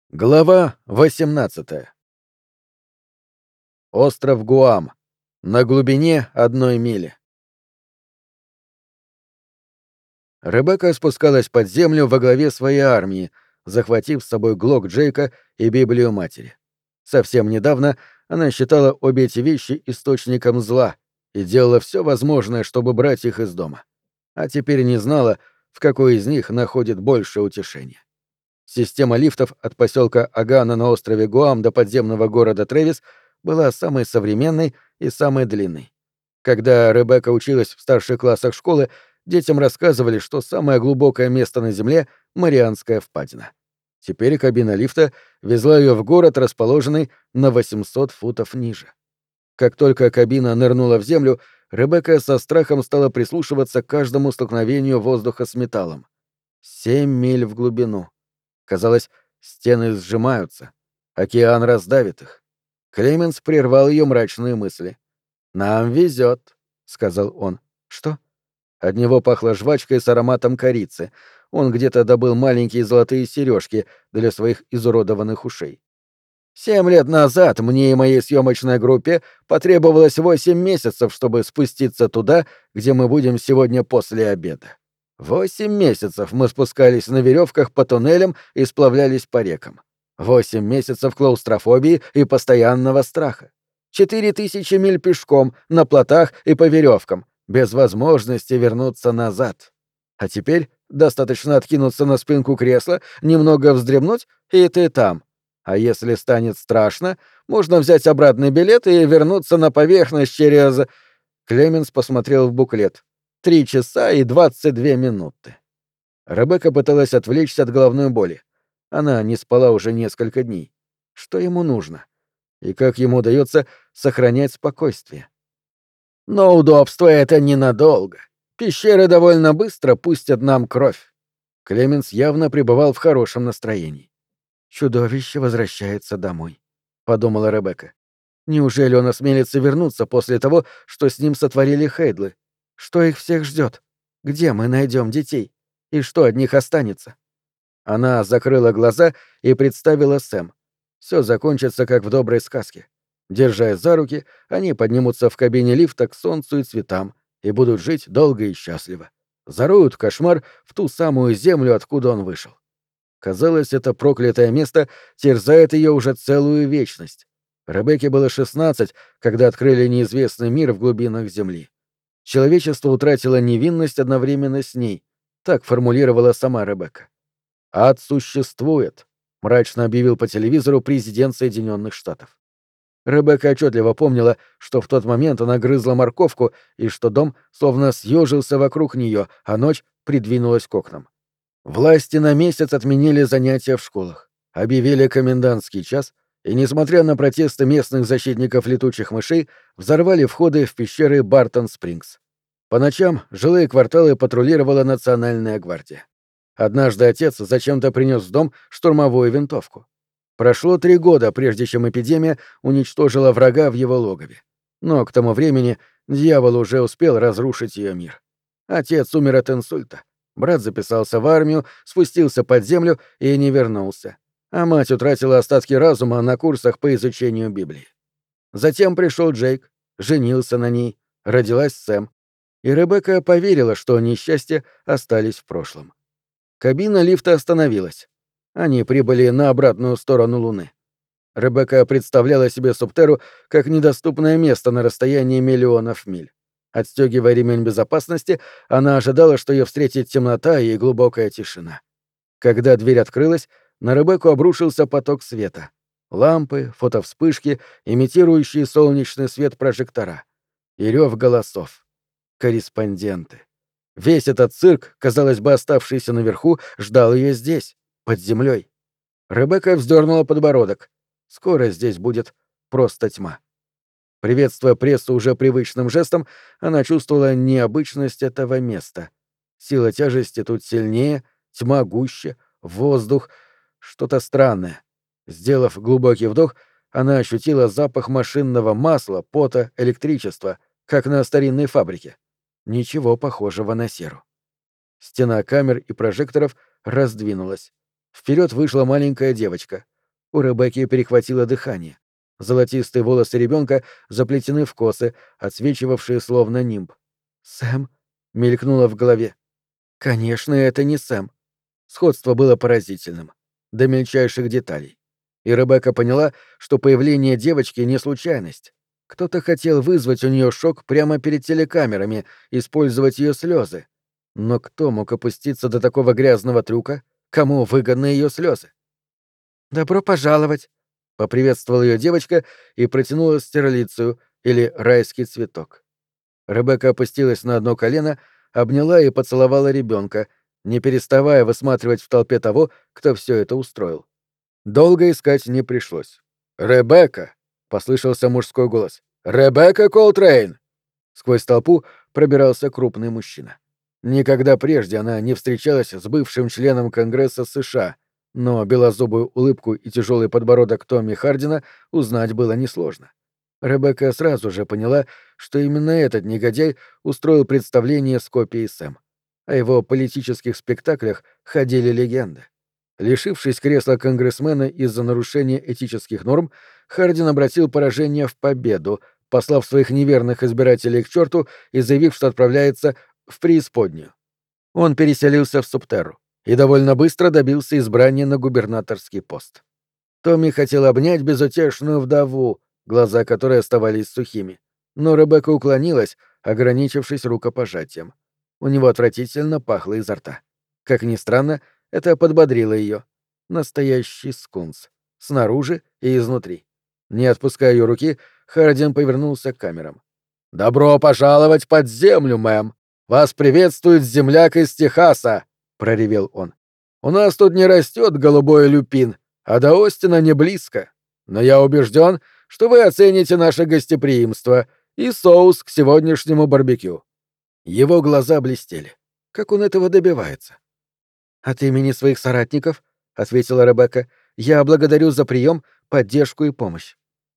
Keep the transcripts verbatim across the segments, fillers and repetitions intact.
Глава восемнадцатая. Остров Гуам. На глубине одной мили. Ребекка спускалась под землю во главе своей армии, захватив с собой глок Джейка и Библию матери. Совсем недавно она считала обе эти вещи источником зла и делала все возможное, чтобы брать их из дома. А теперь не знала, в какой из них находит большее утешение. Система лифтов от поселка Агана на острове Гуам до подземного города Трэвис была самой современной и самой длинной. Когда Ребекка училась в старших классах школы, детям рассказывали, что самое глубокое место на Земле — Марианская впадина. Теперь кабина лифта везла ее в город, расположенный на восемьсот футов ниже. Как только кабина нырнула в землю, Ребекка со страхом стала прислушиваться к каждому столкновению воздуха с металлом. Семь миль в глубину. Казалось, стены сжимаются. Океан раздавит их. Клеменс прервал ее мрачные мысли. «Нам везет», — сказал он. «Что?» От него пахло жвачкой с ароматом корицы. Он где-то добыл маленькие золотые сережки для своих изуродованных ушей. «Семь лет назад мне и моей съемочной группе потребовалось восемь месяцев, чтобы спуститься туда, где мы будем сегодня после обеда. Восемь месяцев мы спускались на веревках по туннелям и сплавлялись по рекам. Восемь месяцев клаустрофобии и постоянного страха. Четыре тысячи миль пешком, на плотах и по веревкам, без возможности вернуться назад. А теперь достаточно откинуться на спинку кресла, немного вздремнуть, и ты там. А если станет страшно, можно взять обратный билет и вернуться на поверхность через...» Клеменс посмотрел в буклет. «Три часа и двадцать две минуты». Ребекка пыталась отвлечься от головной боли. Она не спала уже несколько дней. Что ему нужно? И как ему удается сохранять спокойствие? «Но удобство — это ненадолго. Пещеры довольно быстро пустят нам кровь». Клеменс явно пребывал в хорошем настроении. «Чудовище возвращается домой», — подумала Ребекка. «Неужели он осмелится вернуться после того, что с ним сотворили Хейдлы? Что их всех ждет? Где мы найдем детей? И что от них останется?» Она закрыла глаза и представила Сэм. Все закончится, как в доброй сказке. Держась за руки, они поднимутся в кабине лифта к солнцу и цветам и будут жить долго и счастливо. Зароют кошмар в ту самую землю, откуда он вышел. Казалось, это проклятое место терзает ее уже целую вечность. Ребекке было шестнадцать, когда открыли неизвестный мир в глубинах Земли. Человечество утратило невинность одновременно с ней. Так формулировала сама Ребекка. «Ад существует», — мрачно объявил по телевизору президент Соединенных Штатов. Ребекка отчетливо помнила, что в тот момент она грызла морковку и что дом словно съежился вокруг нее, а ночь придвинулась к окнам. Власти на месяц отменили занятия в школах, объявили комендантский час и, несмотря на протесты местных защитников летучих мышей, взорвали входы в пещеры Бартон-Спрингс. По ночам жилые кварталы патрулировала Национальная гвардия. Однажды отец зачем-то принес в дом штурмовую винтовку. Прошло три года, прежде чем эпидемия уничтожила врага в его логове. Но к тому времени дьявол уже успел разрушить ее мир. Отец умер от инсульта. Брат записался в армию, спустился под землю и не вернулся. А мать утратила остатки разума на курсах по изучению Библии. Затем пришел Джейк, женился на ней, родилась Сэм. И Ребекка поверила, что несчастья остались в прошлом. Кабина лифта остановилась. Они прибыли на обратную сторону Луны. Ребекка представляла себе Субтеру как недоступное место на расстоянии миллионов миль. Отстегивая ремень безопасности, она ожидала, что ее встретит темнота и глубокая тишина. Когда дверь открылась, на Ребекку обрушился поток света. Лампы, фотовспышки, имитирующие солнечный свет прожектора. И рев голосов. Корреспонденты. Весь этот цирк, казалось бы, оставшийся наверху, ждал ее здесь, под землей. Ребекка вздернула подбородок. Скоро здесь будет просто тьма. Приветствуя прессу уже привычным жестом, она чувствовала необычность этого места. Сила тяжести тут сильнее, тьма гуще, воздух — что-то странное. Сделав глубокий вдох, она ощутила запах машинного масла, пота, электричества, как на старинной фабрике. Ничего похожего на серу. Стена камер и прожекторов раздвинулась. Вперед вышла маленькая девочка. У Ребекки перехватило дыхание. Золотистые волосы ребенка заплетены в косы, отсвечивавшие словно нимб. «Сэм?» — мелькнуло в голове. «Конечно, это не Сэм». Сходство было поразительным. До мельчайших деталей. И Ребекка поняла, что появление девочки не случайность. Кто-то хотел вызвать у нее шок прямо перед телекамерами, использовать ее слезы. Но кто мог опуститься до такого грязного трюка? Кому выгодны ее слезы? «Добро пожаловать!» — поприветствовала ее девочка и протянула стерлицию или райский цветок. Ребекка опустилась на одно колено, обняла и поцеловала ребенка, не переставая высматривать в толпе того, кто все это устроил. Долго искать не пришлось. «Ребекка!» — послышался мужской голос. «Ребекка Колтрейн!» Сквозь толпу пробирался крупный мужчина. Никогда прежде она не встречалась с бывшим членом Конгресса США, но белозубую улыбку и тяжелый подбородок Томми Хардина узнать было несложно. Ребекка сразу же поняла, что именно этот негодяй устроил представление с копией Сэм. О его политических спектаклях ходили легенды. Лишившись кресла конгрессмена из-за нарушения этических норм, Хардин обратил поражение в победу, послав своих неверных избирателей к черту и заявив, что отправляется в преисподнюю. Он переселился в Субтерру и довольно быстро добился избрания на губернаторский пост. Томми хотел обнять безутешную вдову, глаза которой оставались сухими, но Ребекка уклонилась, ограничившись рукопожатием. У него отвратительно пахло изо рта. Как ни странно, это подбодрило ее. Настоящий скунс. Снаружи и изнутри. Не отпуская ее руки, Хардин повернулся к камерам. «Добро пожаловать под землю, мэм! Вас приветствует земляк из Техаса!» — проревел он. «У нас тут не растет голубой люпин, а до Остина не близко. Но я убежден, что вы оцените наше гостеприимство и соус к сегодняшнему барбекю». Его глаза блестели. Как он этого добивается? «От имени своих соратников, — ответила Ребекка, — я благодарю за прием, поддержку и помощь».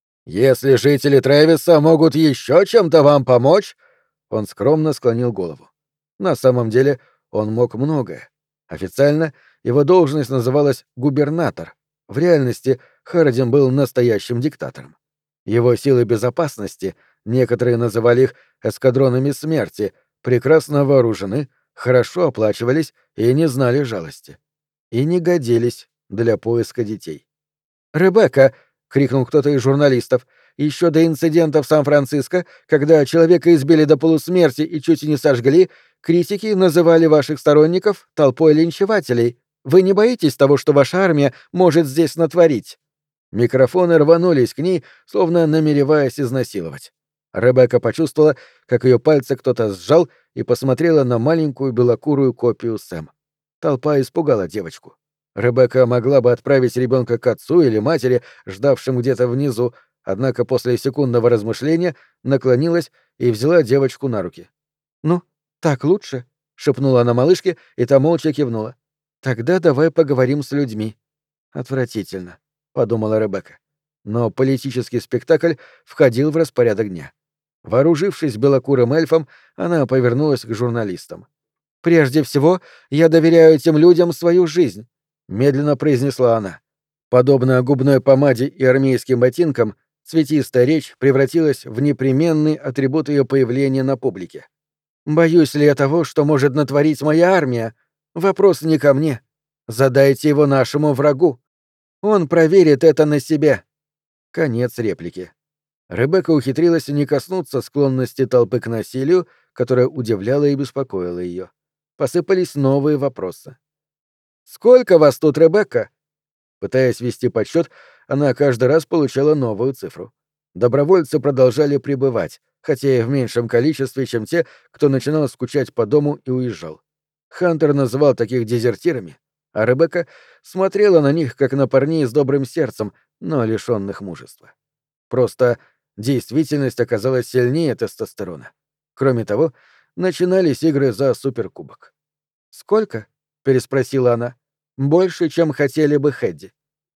«Если жители Трэвиса могут еще чем-то вам помочь...» Он скромно склонил голову. На самом деле он мог многое. Официально его должность называлась губернатор. В реальности Хардин был настоящим диктатором. Его силы безопасности, некоторые называли их эскадронами смерти, прекрасно вооружены, хорошо оплачивались и не знали жалости. И не годились для поиска детей. «Ребекка!» — крикнул кто-то из журналистов. «Еще до инцидента в Сан-Франциско, когда человека избили до полусмерти и чуть не сожгли, критики называли ваших сторонников толпой линчевателей. Вы не боитесь того, что ваша армия может здесь натворить?» Микрофоны рванулись к ней, словно намереваясь изнасиловать. Ребекка почувствовала, как ее пальцы кто-то сжал, и посмотрела на маленькую белокурую копию Сэм. Толпа испугала девочку. Ребекка могла бы отправить ребенка к отцу или матери, ждавшим где-то внизу, однако после секундного размышления наклонилась и взяла девочку на руки. «Ну, так лучше?» — шепнула она малышке, и та молча кивнула. «Тогда давай поговорим с людьми». «Отвратительно», — подумала Ребекка. Но политический спектакль входил в распорядок дня. Вооружившись белокурым эльфом, она повернулась к журналистам. «Прежде всего, я доверяю этим людям свою жизнь», — медленно произнесла она. Подобно губной помаде и армейским ботинкам, цветистая речь превратилась в непременный атрибут ее появления на публике. «Боюсь ли я того, что может натворить моя армия? Вопрос не ко мне. Задайте его нашему врагу. Он проверит это на себе». Конец реплики. Ребекка ухитрилась не коснуться склонности толпы к насилию, которая удивляла и беспокоила ее. Посыпались новые вопросы. «Сколько вас тут, Ребекка?» Пытаясь вести подсчет, она каждый раз получала новую цифру. Добровольцы продолжали прибывать, хотя и в меньшем количестве, чем те, кто начинал скучать по дому и уезжал. Хантер называл таких дезертирами, а Ребекка смотрела на них, как на парней с добрым сердцем, но лишенных мужества. Просто действительность оказалась сильнее тестостерона. Кроме того, начинались игры за суперкубок. «Сколько?» — переспросила она. «Больше, чем хотели бы Хэдди».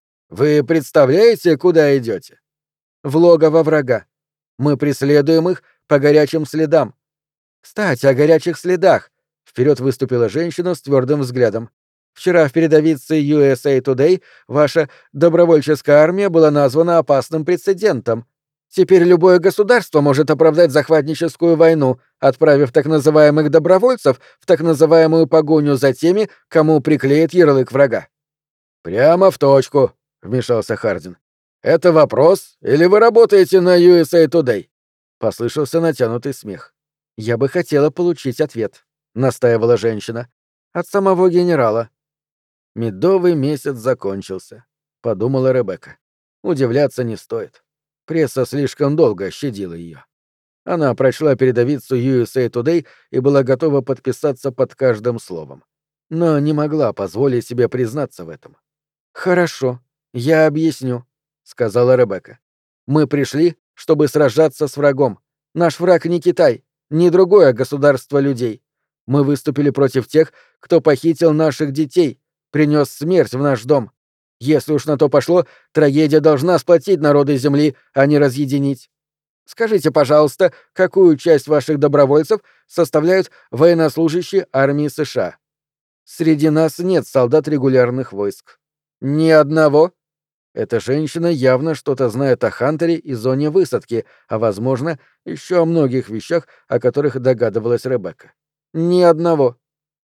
«Вы представляете, куда идете?» «В логово врага. Мы преследуем их по горячим следам». «Кстати, о горячих следах», — вперед выступила женщина с твердым взглядом. Вчера в передовице ю эс эй Today ваша добровольческая армия была названа опасным прецедентом. Теперь любое государство может оправдать захватническую войну, отправив так называемых добровольцев в так называемую погоню за теми, кому приклеит ярлык врага. «Прямо в точку», — вмешался Хардин. «Это вопрос, или вы работаете на ю эс эй Today?» Послышался натянутый смех. «Я бы хотела получить ответ», — настаивала женщина. «От самого генерала». «Медовый месяц закончился», — подумала Ребекка. «Удивляться не стоит. Пресса слишком долго щадила ее». Она прочла передовицу ю эс эй Today и была готова подписаться под каждым словом. Но не могла позволить себе признаться в этом. «Хорошо, я объясню», — сказала Ребекка. «Мы пришли, чтобы сражаться с врагом. Наш враг не Китай, не другое государство людей. Мы выступили против тех, кто похитил наших детей, принес смерть в наш дом. Если уж на то пошло, трагедия должна сплотить народы Земли, а не разъединить. Скажите, пожалуйста, какую часть ваших добровольцев составляют военнослужащие армии США? Среди нас нет солдат регулярных войск. Ни одного? Эта женщина явно что-то знает о Хантере и зоне высадки, а, возможно, еще о многих вещах, о которых догадывалась Ребекка. Ни одного.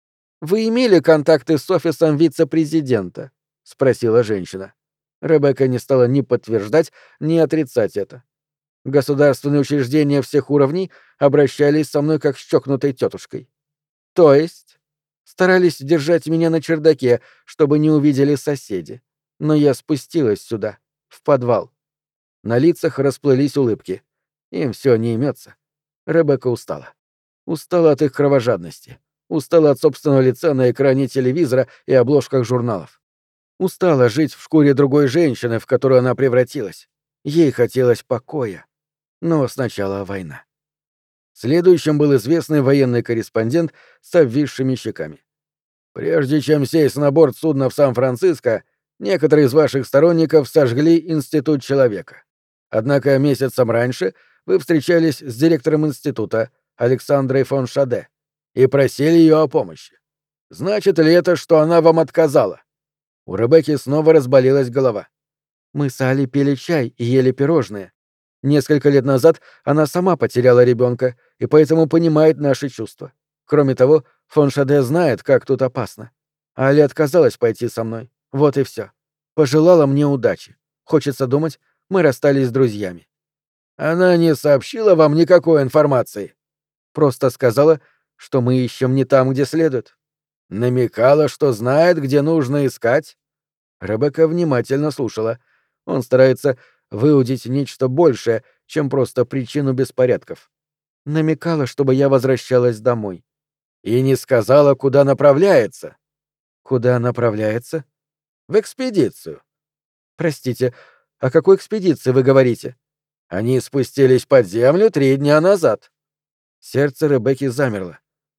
«Вы имели контакты с офисом вице-президента?» — спросила женщина. Ребекка не стала ни подтверждать, ни отрицать это. Государственные учреждения всех уровней обращались со мной как с чокнутой тетушкой. То есть? Старались держать меня на чердаке, чтобы не увидели соседи. Но я спустилась сюда, в подвал. На лицах расплылись улыбки. Им все не имется. Ребекка устала. Устала от их кровожадности. Устала от собственного лица на экране телевизора и обложках журналов. Устала жить в шкуре другой женщины, в которую она превратилась. Ей хотелось покоя. Но сначала война. Следующим был известный военный корреспондент с обвисшими щеками. «Прежде чем сесть на борт судна в Сан-Франциско, некоторые из ваших сторонников сожгли Институт человека. Однако месяцем раньше вы встречались с директором института Александрой фон Шаде и просили ее о помощи. Значит ли это, что она вам отказала?» У Ребекки снова разболелась голова. «Мы с Али пили чай и ели пирожные. Несколько лет назад она сама потеряла ребенка и поэтому понимает наши чувства. Кроме того, фон Шаде знает, как тут опасно. Али отказалась пойти со мной. Вот и все. Пожелала мне удачи. Хочется думать, мы расстались с друзьями. Она не сообщила вам никакой информации. Просто сказала, что мы ищем не там, где следует. Намекала, что знает, где нужно искать. Ребекка внимательно слушала. Он старается выудить нечто большее, чем просто причину беспорядков. Намекала, чтобы я возвращалась домой. И не сказала, куда направляется. Куда направляется? В экспедицию. Простите, о какой экспедиции вы говорите? Они спустились под землю три дня назад. Сердце Ребекки замерло.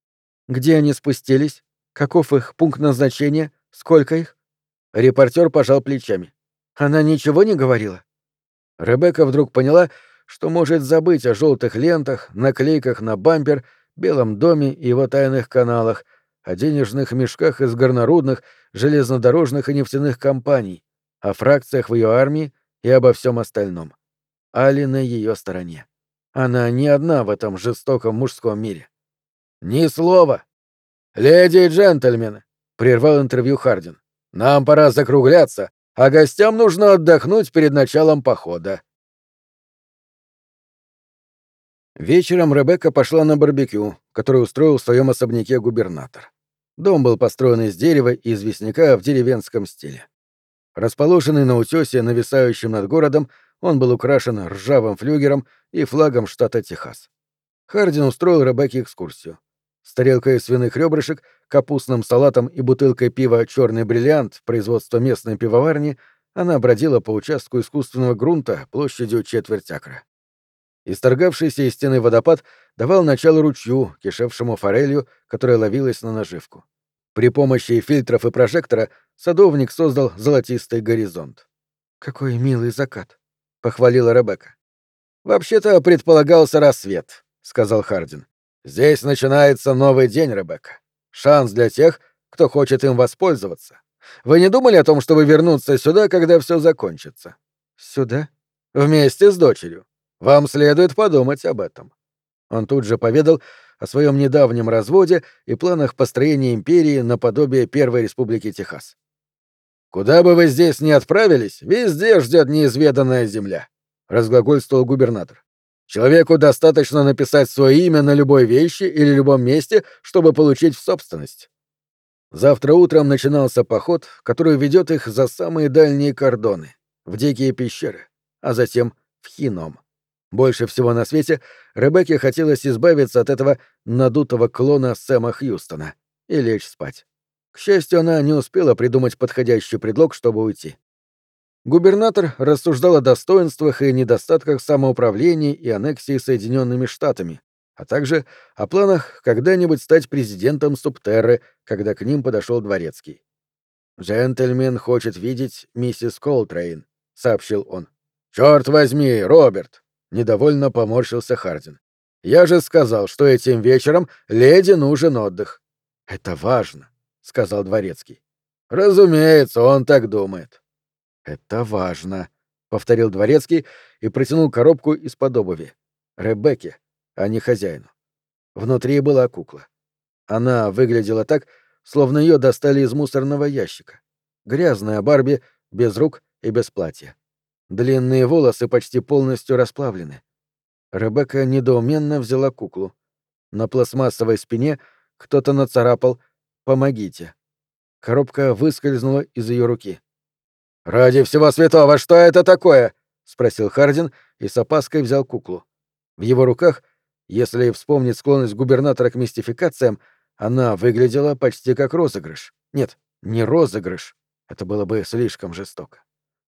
Где они спустились? Каков их пункт назначения? Сколько их? Репортер пожал плечами. Она ничего не говорила? Ребекка вдруг поняла, что может забыть о желтых лентах, наклейках на бампер, Белом доме и его тайных каналах, о денежных мешках из горнорудных, железнодорожных и нефтяных компаний, о фракциях в ее армии и обо всем остальном. Али на ее стороне. Она не одна в этом жестоком мужском мире. «Ни слова!» «Леди и джентльмены!» — прервал интервью Хардин. «Нам пора закругляться, а гостям нужно отдохнуть перед началом похода». Вечером Ребекка пошла на барбекю, который устроил в своем особняке губернатор. Дом был построен из дерева и известняка в деревенском стиле. Расположенный на утёсе, нависающем над городом, он был украшен ржавым флюгером и флагом штата Техас. Хардин устроил Ребекке экскурсию. С тарелкой свиных ребрышек, капустным салатом и бутылкой пива «Чёрный бриллиант» производства местной пивоварни она бродила по участку искусственного грунта площадью четверть акра. Исторгавшийся из стены водопад давал начало ручью, кишевшему форелью, которая ловилась на наживку. При помощи фильтров и прожектора садовник создал золотистый горизонт. «Какой милый закат», — похвалила Ребекка. «Вообще-то предполагался рассвет», — сказал Хардин. «Здесь начинается новый день, Ребекка. Шанс для тех, кто хочет им воспользоваться. Вы не думали о том, чтобы вернуться сюда, когда все закончится? Сюда? Вместе с дочерью. Вам следует подумать об этом. Он тут же поведал о своем недавнем разводе и планах построения империи наподобие Первой Республики Техас. «Куда бы вы здесь ни отправились, везде ждет неизведанная земля», — разглагольствовал губернатор. «Человеку достаточно написать свое имя на любой вещи или любом месте, чтобы получить в собственность». Завтра утром начинался поход, который ведет их за самые дальние кордоны, в дикие пещеры, а затем в Хином. Больше всего на свете Ребекке хотелось избавиться от этого надутого клона Сэма Хьюстона и лечь спать. К счастью, она не успела придумать подходящий предлог, чтобы уйти. Губернатор рассуждал о достоинствах и недостатках самоуправления и аннексии Соединенными Штатами, а также о планах когда-нибудь стать президентом Субтерры, когда к ним подошел дворецкий. «Джентльмен хочет видеть миссис Колтрейн», — сообщил он. «Черт возьми, Роберт!» — недовольно поморщился Хардин. «Я же сказал, что этим вечером леди нужен отдых». «Это важно», — сказал дворецкий. «Разумеется, он так думает». «Это важно», — повторил дворецкий и протянул коробку из-под обуви. Ребекке, а не хозяину. Внутри была кукла. Она выглядела так, словно ее достали из мусорного ящика. Грязная Барби, без рук и без платья. Длинные волосы почти полностью расплавлены. Ребекка недоуменно взяла куклу. На пластмассовой спине кто-то нацарапал «Помогите». Коробка выскользнула из ее руки. «Ради всего святого, что это такое?» — спросил Хардин и с опаской взял куклу. В его руках, если вспомнить склонность губернатора к мистификациям, она выглядела почти как розыгрыш. Нет, не розыгрыш. Это было бы слишком жестоко.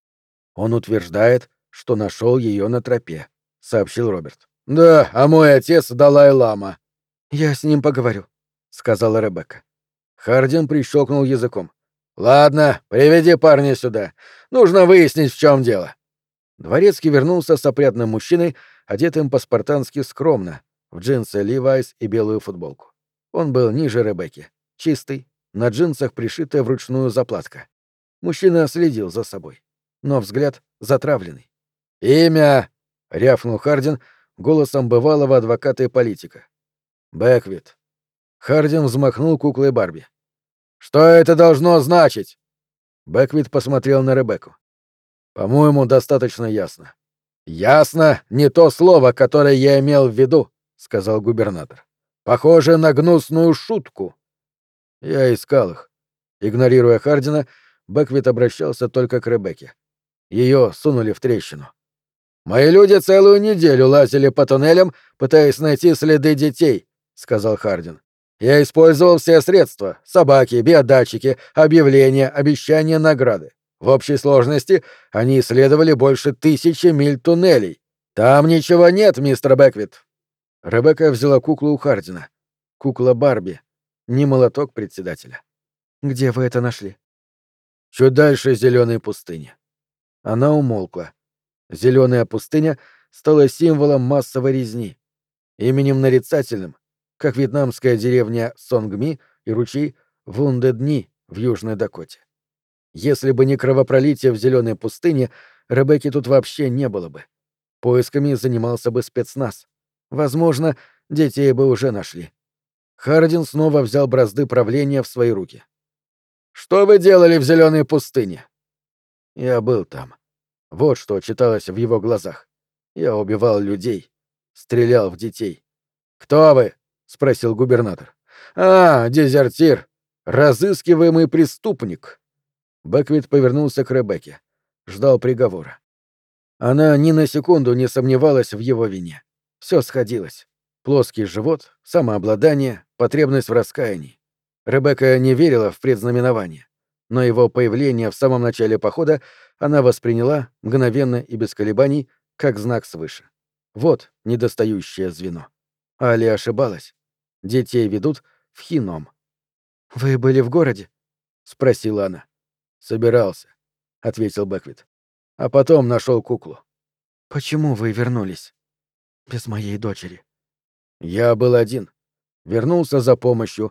«Он утверждает, что нашел ее на тропе», — сообщил Роберт. «Да, а мой отец — Далай-лама». «Я с ним поговорю», — сказала Ребекка. Хардин прищелкнул языком. «Ладно, приведи парня сюда. Нужно выяснить, в чем дело». Дворецкий вернулся с опрятным мужчиной, одетым по-спартански скромно, в джинсы Levi's и белую футболку. Он был ниже Ребекки, чистый, на джинсах пришитая вручную заплатка. Мужчина следил за собой, но взгляд затравленный. «Имя!» — рявкнул Хардин голосом бывалого адвоката и политика. «Бэквит». Хардин взмахнул куклой Барби. «Что это должно значить?» Бэквит посмотрел на Ребекку. «По-моему, достаточно ясно». «Ясно — не то слово, которое я имел в виду», — сказал губернатор. «Похоже на гнусную шутку». Я искал их. Игнорируя Хардина, Бэквит обращался только к Ребекке. Ее сунули в трещину. «Мои люди целую неделю лазили по туннелям, пытаясь найти следы детей», — сказал Хардин. «Я использовал все средства — собаки, биодатчики, объявления, обещания награды. В общей сложности они исследовали больше тысячи миль туннелей. Там ничего нет, мистер Бэквит». Ребекка взяла куклу у Хардина. Кукла Барби. Не молоток председателя. «Где вы это нашли?» «Чуть дальше зеленой пустыни». Она умолкла. Зеленая пустыня стала символом массовой резни. Именем нарицательным, как вьетнамская деревня Сонгми и ручей Вунде-Дни в Южной Дакоте. Если бы не кровопролитие в зеленой пустыне, Ребекки тут вообще не было бы. Поисками занимался бы спецназ. Возможно, детей бы уже нашли. Хардин снова взял бразды правления в свои руки. «Что вы делали в зеленой пустыне?» «Я был там. Вот что читалось в его глазах. Я убивал людей, стрелял в детей». «Кто вы?» — спросил губернатор. «А, дезертир, разыскиваемый преступник». Бэквит повернулся к Ребекке. Ждал приговора. Она ни на секунду не сомневалась в его вине. Все сходилось. Плоский живот, самообладание, потребность в раскаянии. Ребекка не верила в предзнаменование, но его появление в самом начале похода она восприняла, мгновенно и без колебаний, как знак свыше. Вот недостающее звено. Али ошибалась. Детей ведут в Хином. «Вы были в городе?» — спросила она. «Собирался», — ответил Бэквит. «А потом нашел куклу». «Почему вы вернулись? Без моей дочери?» «Я был один. Вернулся за помощью.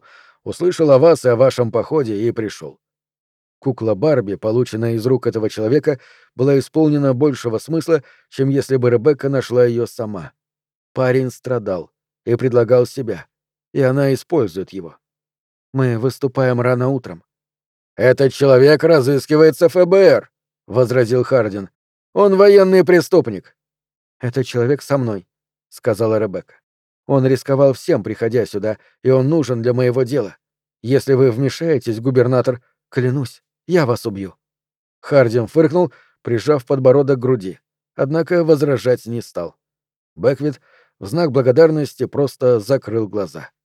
Услышал о вас и о вашем походе и пришел. Кукла Барби, полученная из рук этого человека, была исполнена большего смысла, чем если бы Ребекка нашла ее сама. Парень страдал и предлагал себя, и она использует его. Мы выступаем рано утром. «Этот человек разыскивается эф бэ эр», — возразил Хардин. «Он военный преступник». «Этот человек со мной», — сказала Ребекка. «Он рисковал всем, приходя сюда, и он нужен для моего дела. Если вы вмешаетесь, губернатор, клянусь, я вас убью». Хардин фыркнул, прижав подбородок к груди, однако возражать не стал. Бэквит в знак благодарности просто закрыл глаза.